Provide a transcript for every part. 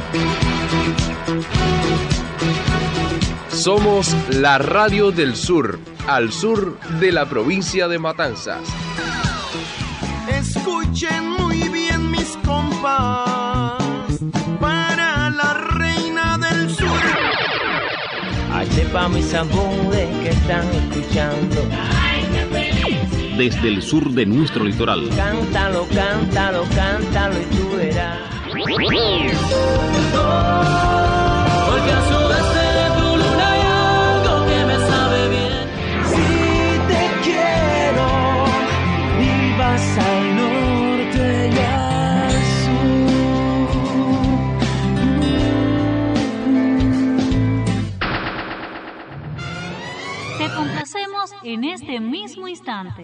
Somos la radio del sur, al sur de la provincia de Matanzas. Escuchen muy bien mis compas, para la reina del sur. H pa' mis amores que están escuchando. ¡Ay, qué feliz! Desde el sur de nuestro litoral. Cántalo, cántalo, cántalo y tú verás. Porque a sudeste de tu luna hay algo que me sabe bien. Si te quiero y vas al norte y al sur. Te complacemos en este mismo instante.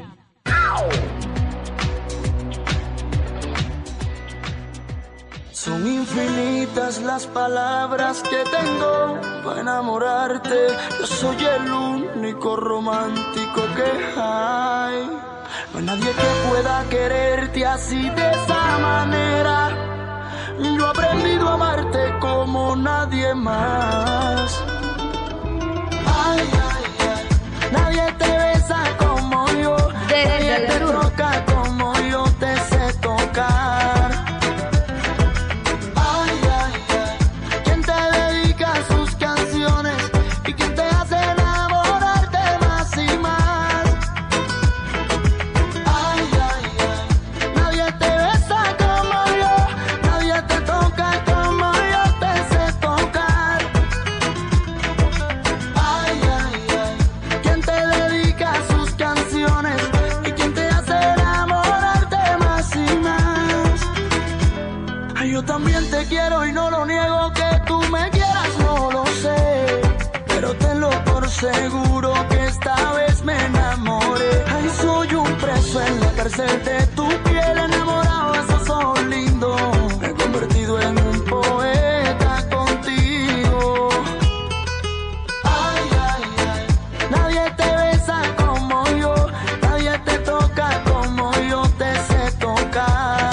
Son infinitas las palabras que tengo para enamorarte. Yo soy el único romántico que hay. No hay nadie que pueda quererte así de esa manera. Yo he aprendido a amarte como nadie más. Ay, ay, ay. Nadie te besa como yo. Nadie te toca como yo te sé tocar. Quiero y no lo niego, que tú me quieras no lo sé, pero tenlo por seguro que esta vez me enamoré. Ay, soy un preso en la cárcel de tu piel, enamorado, eso son lindo. Me he convertido en un poeta contigo. Ay, ay, ay. Nadie te besa como yo, nadie te toca como yo te sé tocar.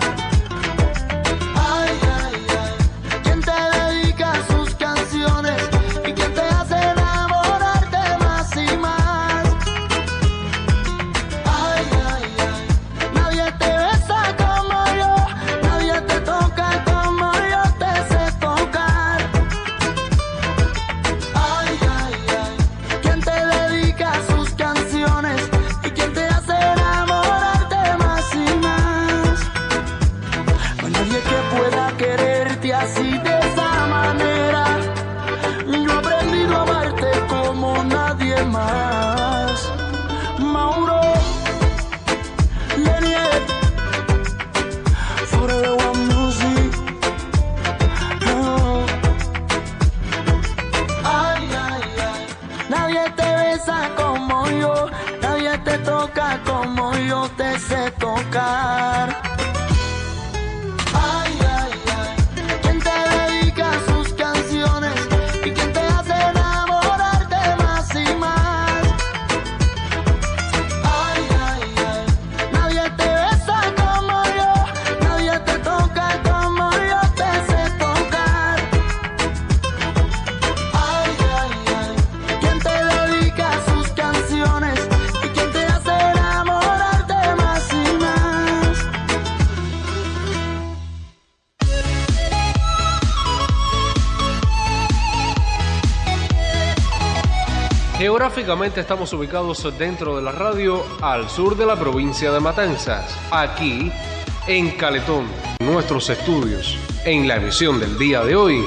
Geográficamente estamos ubicados dentro de la radio al sur de la provincia de Matanzas, aquí en Caletón, nuestros estudios. En la emisión del día de hoy,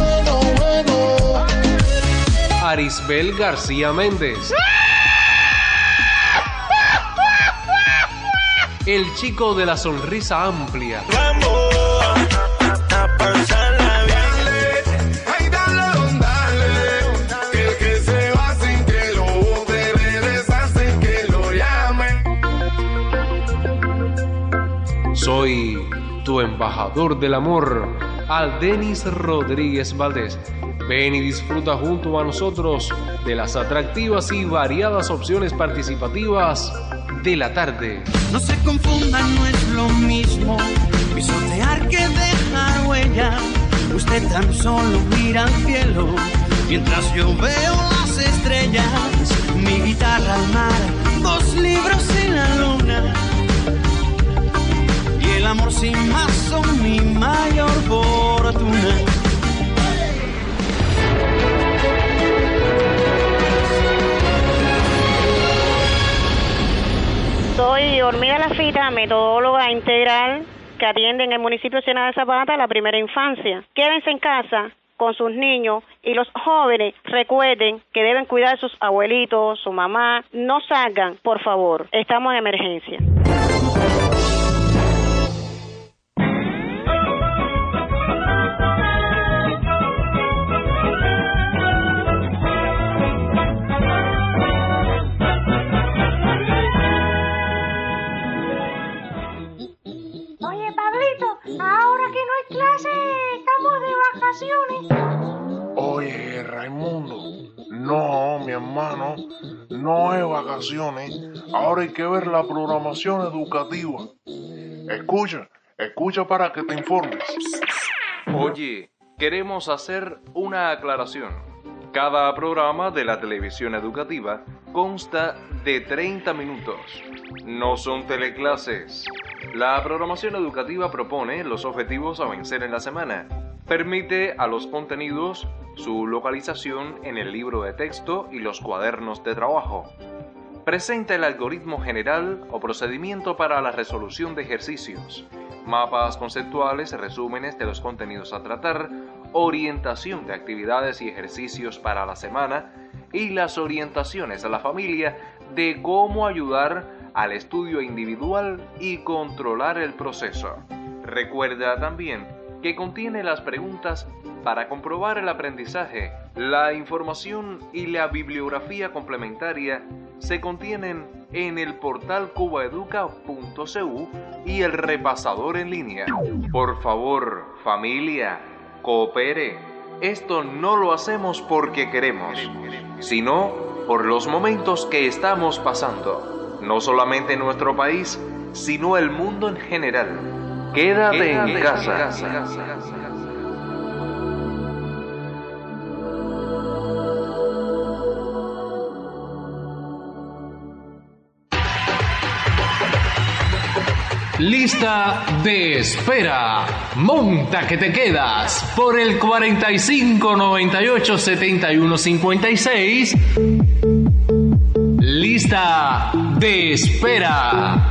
Arisbel García Méndez, el chico de la sonrisa amplia. Soy tu embajador del amor, Aldenis Rodríguez Valdés. Ven y disfruta junto a nosotros de las atractivas y variadas opciones participativas de la tarde. No se confundan, no es lo mismo pisotear que dejar huella. Usted que tan solo mira al cielo, mientras yo veo las estrellas, mi guitarra al mar, 2 libros en la luna, y el amor sin más son mi mayor fortuna. Soy Hormiga Lafita, metodóloga integral que atiende en el municipio de Ciénaga de Zapata la primera infancia. Quédense en casa con sus niños y los jóvenes recuerden que deben cuidar de sus abuelitos, su mamá. No salgan, por favor. Estamos en emergencia. Oye, Pablito, ahora que no hay clase, estamos de vacaciones. Oye, Raimundo, no, mi hermano, no es vacaciones. Ahora hay que ver la programación educativa. Escucha para que te informes. Oye, queremos hacer una aclaración. Cada programa de la televisión educativa consta de 30 minutos. No son teleclases. La programación educativa propone los objetivos a vencer en la semana. Permite a los contenidos su localización en el libro de texto y los cuadernos de trabajo. Presenta el algoritmo general o procedimiento para la resolución de ejercicios, mapas conceptuales, resúmenes de los contenidos a tratar, orientación de actividades y ejercicios para la semana y las orientaciones a la familia de cómo ayudar al estudio individual y controlar el proceso. Recuerda también que contiene las preguntas para comprobar el aprendizaje. La información y la bibliografía complementaria se contienen en el portal cubaeduca.cu y el repasador en línea. Por favor, familia, coopere. Esto no lo hacemos porque queremos, sino por los momentos que estamos pasando, no solamente en nuestro país, sino el mundo en general. Quédate en casa. Lista de espera. Monta que te quedas por el 45 98 71 56. Lista de espera.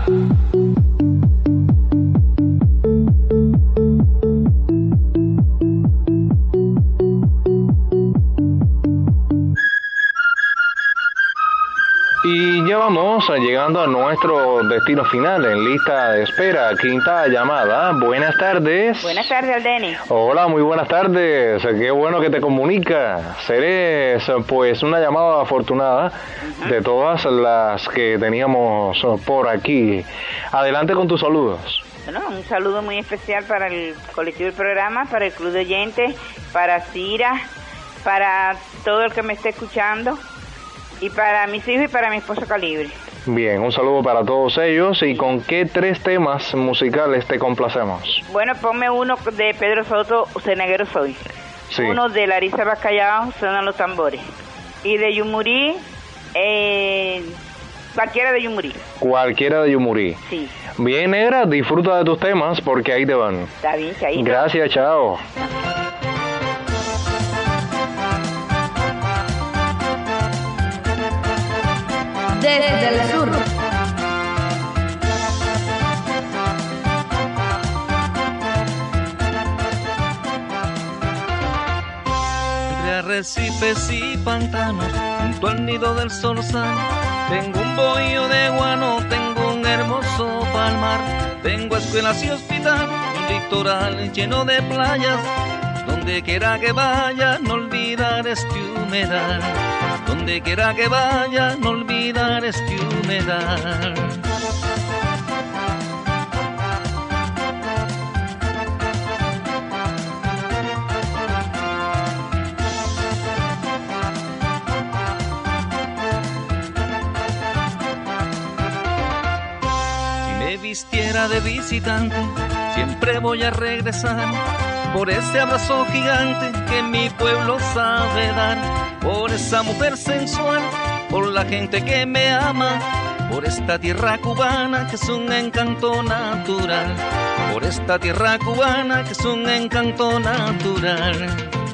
Y ya vamos llegando a nuestro destino final en lista de espera. Quinta llamada. Buenas tardes. Buenas tardes, Aldeni. Hola, muy buenas tardes. Qué bueno que te comunicas. Eres pues una llamada afortunada de todas las que teníamos por aquí. Adelante con tus saludos. Bueno, un saludo muy especial para el colectivo del programa, para el club de oyentes, para Cira, para todo el que me esté escuchando. Y para mis hijos y para mi esposo Calibre. Bien, un saludo para todos ellos. ¿Y con qué 3 temas musicales te complacemos? Bueno, ponme uno de Pedro Soto, Cenaguero Soy. Sí. Uno de Larissa Bacallao, Suenan los tambores. Y de Yumurí, cualquiera de Yumurí. Cualquiera de Yumurí. Sí. Bien, negra, disfruta de tus temas porque ahí te van. Está bien, chaito. Gracias, chao. Desde el sur. Entre arrecifes y pantanos, junto al nido del zorzal, tengo un bohío de guano, tengo un hermoso palmar, tengo escuelas y hospital, un litoral lleno de playas. Donde quiera que vaya, no olvidar este humedal. Donde quiera que vaya, no olvidar este humedal. Si me vistiera de visitante, siempre voy a regresar por ese abrazo gigante que mi pueblo sabe dar, por esa mujer sensual, por la gente que me ama, por esta tierra cubana que es un encanto natural, por esta tierra cubana que es un encanto natural.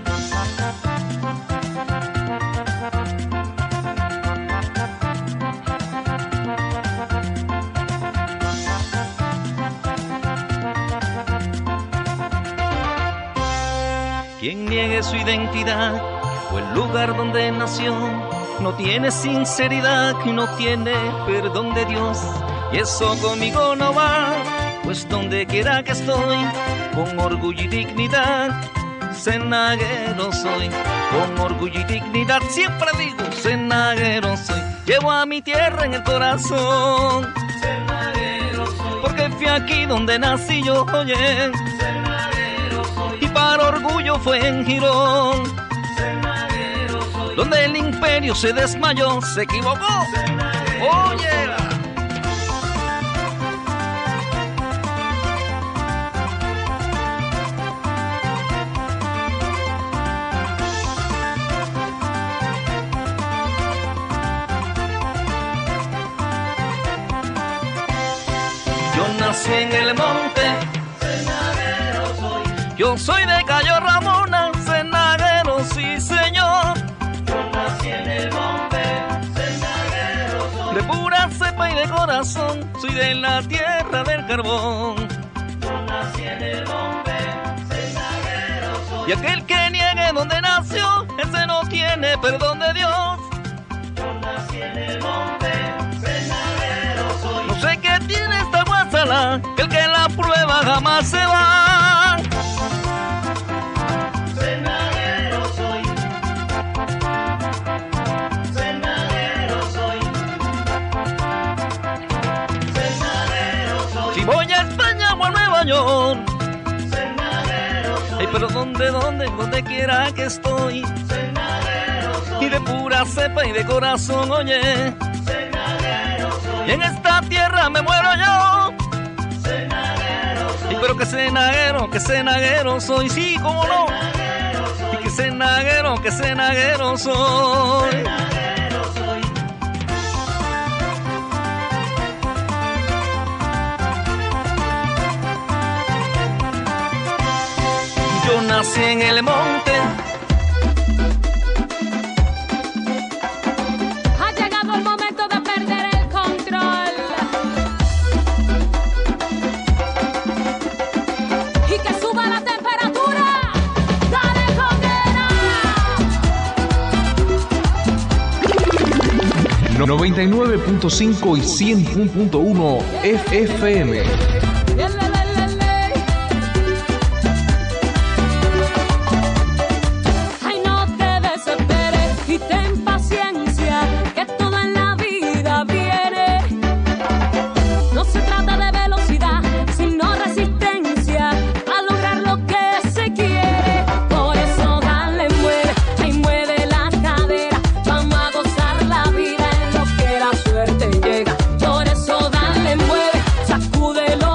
Quien niegue su identidad o el lugar donde nació, no tiene sinceridad y no tiene perdón de Dios. Y eso conmigo no va, pues donde quiera que estoy, con orgullo y dignidad, cenaguero soy. Con orgullo y dignidad siempre digo, cenaguero soy. Llevo a mi tierra en el corazón, cenaguero soy. Porque fui aquí donde nací yo, oye, cenaguero soy. Y para orgullo fue en Girón, cenaguero soy. Donde el imperio se desmayó, se equivocó, oye. Nací en el monte, cenaguero soy. Yo soy de Cayo Ramona, cenaguero, sí señor. Yo nací en el monte, cenaguero soy. De pura cepa y de corazón, soy de la tierra del carbón. Yo nací en el monte, cenaguero soy. Y aquel que niegue donde nació, ese no tiene perdón de Dios. Yo nací en el monte, cenaguero soy. No sé qué tiene esta guasala, que el que la prueba jamás se va. Cenaguero soy. Cenaguero soy. Cenaguero soy. Si voy a España o a Nueva York, cenaguero soy. Ay, pero donde quiera que estoy, cenaguero soy. Y de pura cepa y de corazón, oye, cenaguero soy. Y en esta tierra me muero yo, cenaguero soy. Y pero que cenaguero soy, sí, cómo no. Y que cenaguero soy. Cenaguero soy. Yo nací en el monte. Ha llegado el momento de perder el control y que suba la temperatura. ¡Dale, condena! 99.5 y 100.1 FM. Ay, no te desesperes y ten paciencia, que todo en la vida viene. No se trata de velocidad, sino resistencia a lograr lo que se quiere. Por eso dale, mueve, ay, mueve la cadera. Vamos a gozar la vida en lo que la suerte llega. Por eso dale, mueve, sacúdelo.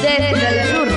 desde el sur.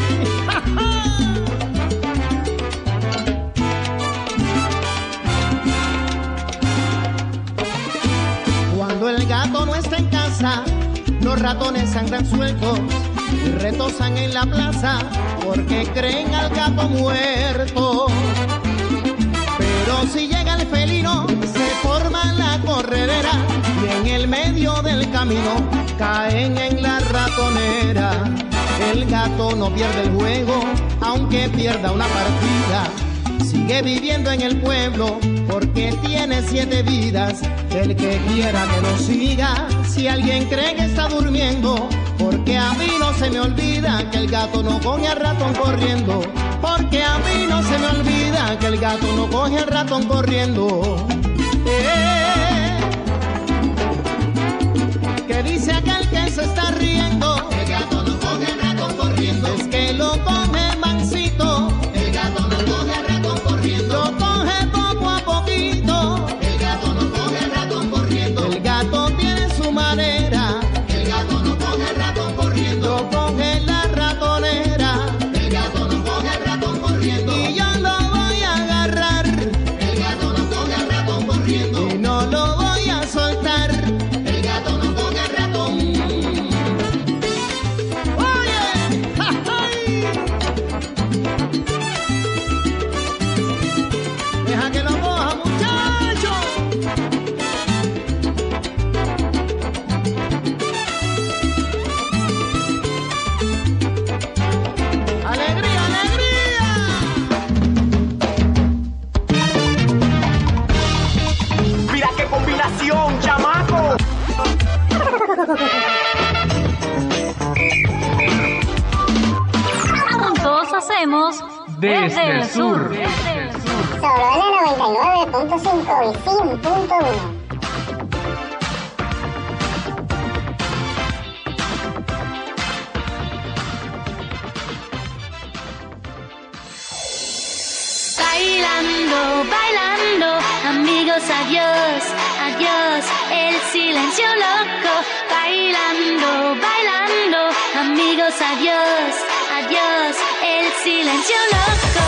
Cuando el gato no está en casa, los ratones andan sueltos y retosan en la plaza porque creen al gato muerto. Pero si llega el felino, se forma la corredera y en el medio del camino caen en la ratonera. El gato no pierde el juego, aunque pierda una partida. Sigue viviendo en el pueblo porque tiene 7 vidas. El que quiera que lo siga, si alguien cree que está durmiendo, porque a mí no se me olvida que el gato no coge al ratón corriendo. Porque a mí no se me olvida que el gato no coge al ratón corriendo. Que dice aquel que se está riendo, el gato no coge al ratón corriendo. Es que lo coge mansito, el gato no coge al ratón corriendo. Lo coge poco a poquito, el gato no coge al ratón corriendo. El gato tiene su manera, el gato no coge al ratón corriendo. Lo coge la ratonera, el gato no coge al ratón corriendo. Y yo lo voy a agarrar, el gato no coge al ratón corriendo. Y no lo voy a soltar, el gato no coge al ratón. Oye, ¡ja, ay! Deja que lo coja, muchacho. ¡Alegría, alegría! ¡Mira qué combinación, chamaco! Juntos hacemos Desde el sur. Solo en la 99.5 y 100.1. Bailando, bailando, amigos, adiós, adiós, el silencio loco. Bailando, bailando, amigos, adiós, adiós, el silencio loco.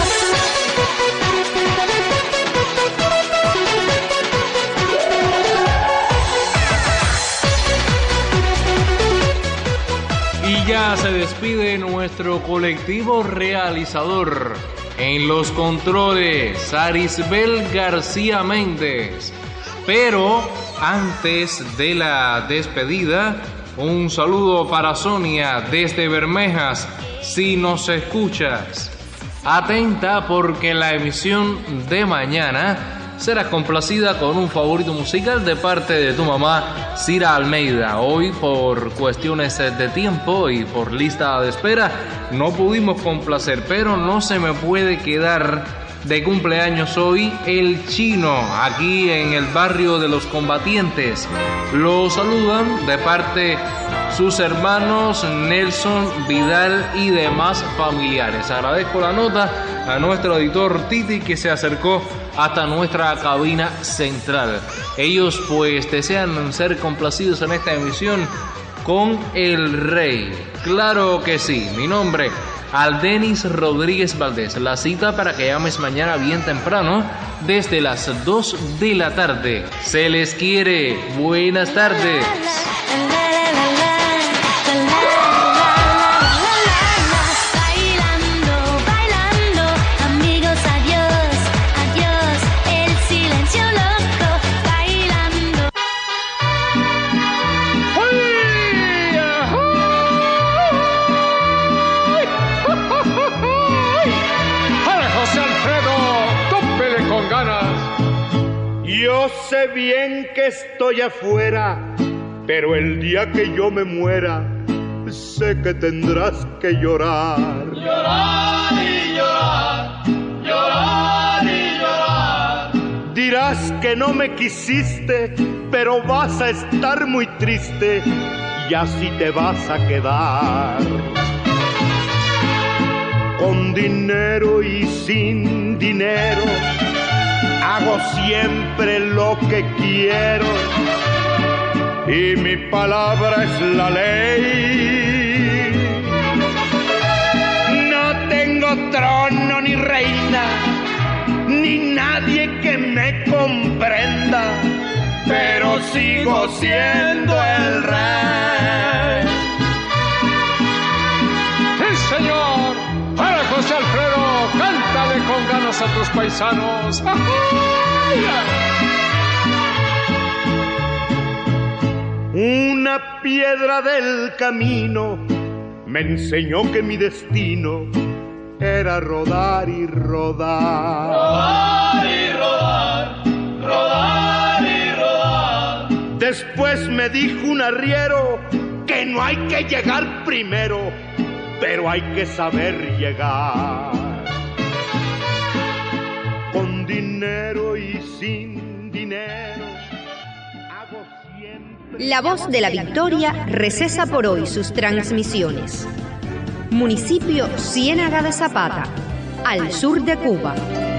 Y ya se despide nuestro colectivo realizador. En los controles, Sarisbel García Méndez. Pero antes de la despedida, un saludo para Sonia desde Bermejas, si nos escuchas. Atenta porque la emisión de mañana será complacida con un favorito musical de parte de tu mamá, Cira Almeida. Hoy, por cuestiones de tiempo y por lista de espera, no pudimos complacer, pero no se me puede quedar de cumpleaños hoy el Chino, aquí en el barrio de Los Combatientes. Lo saludan de parte sus hermanos Nelson, Vidal y demás familiares. Agradezco la nota a nuestro editor Titi, que se acercó hasta nuestra cabina central. Ellos pues desean ser complacidos en esta emisión con el rey. Claro que sí. Mi nombre, Aldenis Rodríguez Valdés. La cita para que llames mañana bien temprano desde las 2 de la tarde. Se les quiere. Buenas tardes. Yo sé bien que estoy afuera, pero el día que yo me muera, sé que tendrás que llorar. Llorar y llorar, llorar y llorar. Dirás que no me quisiste, pero vas a estar muy triste y así te vas a quedar. Con dinero y sin dinero, hago siempre lo que quiero y mi palabra es la ley. prenda, pero sigo siendo el rey. ¡Sí, señor! ¡Para José Alfredo! ¡Cántale con ganas a tus paisanos! Una piedra del camino me enseñó que mi destino era rodar y rodar. Rodar y rodar, rodar y rodar. Después me dijo un arriero que no hay que llegar primero, pero hay que saber llegar. Con dinero y sin dinero hago siempre. La Voz de la Victoria recesa por hoy sus transmisiones. Municipio Ciénaga de Zapata, al sur de Cuba.